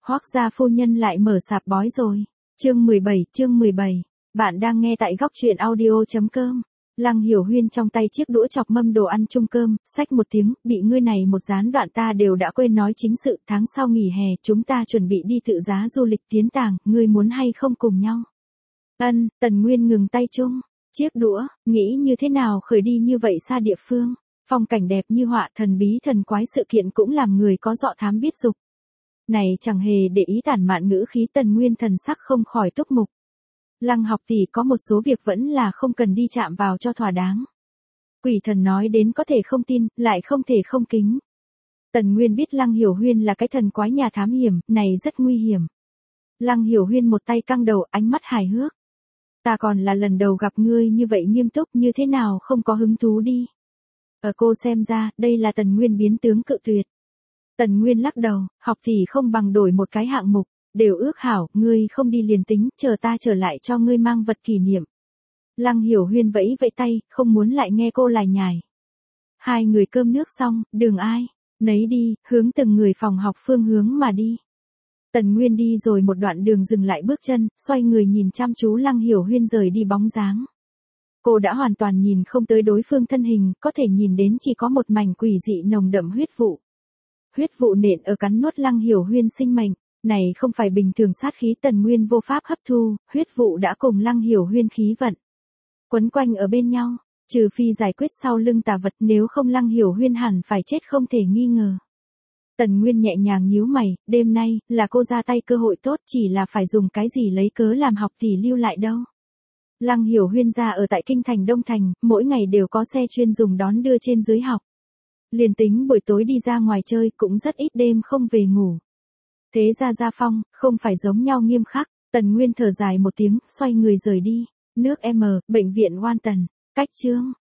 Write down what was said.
Hoác gia phu nhân lại mở sạp bói rồi. Chương 17. Bạn đang nghe tại góc truyện audio.com. Lăng Hiểu Huyên trong tay chiếc đũa chọc mâm đồ ăn chung cơm, xách một tiếng, bị ngươi này một gián đoạn ta đều đã quên nói chính sự, tháng sau nghỉ hè, chúng ta chuẩn bị đi tự giá du lịch tiến Tàng, ngươi muốn hay không cùng nhau? Ân, Tần Nguyên ngừng tay chung, chiếc đũa, nghĩ như thế nào khởi đi như vậy xa địa phương, phong cảnh đẹp như họa, thần bí thần quái sự kiện cũng làm người có dọ thám biết dục. Này chẳng hề để ý tản mạn ngữ khí, Tần Nguyên thần sắc không khỏi túc mục. Lăng học tỷ có một số việc vẫn là không cần đi chạm vào cho thỏa đáng. Quỷ thần nói đến có thể không tin, lại không thể không kính. Tần Nguyên biết Lăng Hiểu Huyên là cái thần quái nhà thám hiểm, này rất nguy hiểm. Lăng Hiểu Huyên một tay căng đầu, ánh mắt hài hước. Ta còn là lần đầu gặp ngươi như vậy nghiêm túc, như thế nào không có hứng thú đi. Ở cô xem ra, đây là Tần Nguyên biến tướng cự tuyệt. Tần Nguyên lắc đầu, học tỷ không bằng đổi một cái hạng mục, đều ước hảo, ngươi không đi liền tính, chờ ta trở lại cho ngươi mang vật kỷ niệm. Lăng Hiểu Huyên vẫy vẫy tay, không muốn lại nghe cô lải nhải. Hai người cơm nước xong, đường ai nấy đi, hướng từng người phòng học phương hướng mà đi. Tần Nguyên đi rồi một đoạn đường dừng lại bước chân, xoay người nhìn chăm chú Lăng Hiểu Huyên rời đi bóng dáng. Cô đã hoàn toàn nhìn không tới đối phương thân hình, có thể nhìn đến chỉ có một mảnh quỷ dị nồng đậm huyết vụ. Huyết vụ nện ở cắn nuốt Lăng Hiểu Huyên sinh mệnh, này không phải bình thường sát khí, Tần Nguyên vô pháp hấp thu, huyết vụ đã cùng Lăng Hiểu Huyên khí vận quấn quanh ở bên nhau, trừ phi giải quyết sau lưng tà vật, nếu không Lăng Hiểu Huyên hẳn phải chết không thể nghi ngờ. Tần Nguyên nhẹ nhàng nhíu mày, đêm nay là cô ra tay cơ hội tốt, chỉ là phải dùng cái gì lấy cớ làm học tỷ lưu lại đâu. Lăng Hiểu Huyên ra ở tại kinh thành Đông Thành, mỗi ngày đều có xe chuyên dùng đón đưa trên dưới học. Liền tính buổi tối đi ra ngoài chơi cũng rất ít đêm không về ngủ. Thế ra gia phong, không phải giống nhau nghiêm khắc. Tần Nguyên thở dài một tiếng, xoay người rời đi. Nước M, bệnh viện Wanton, cách chương.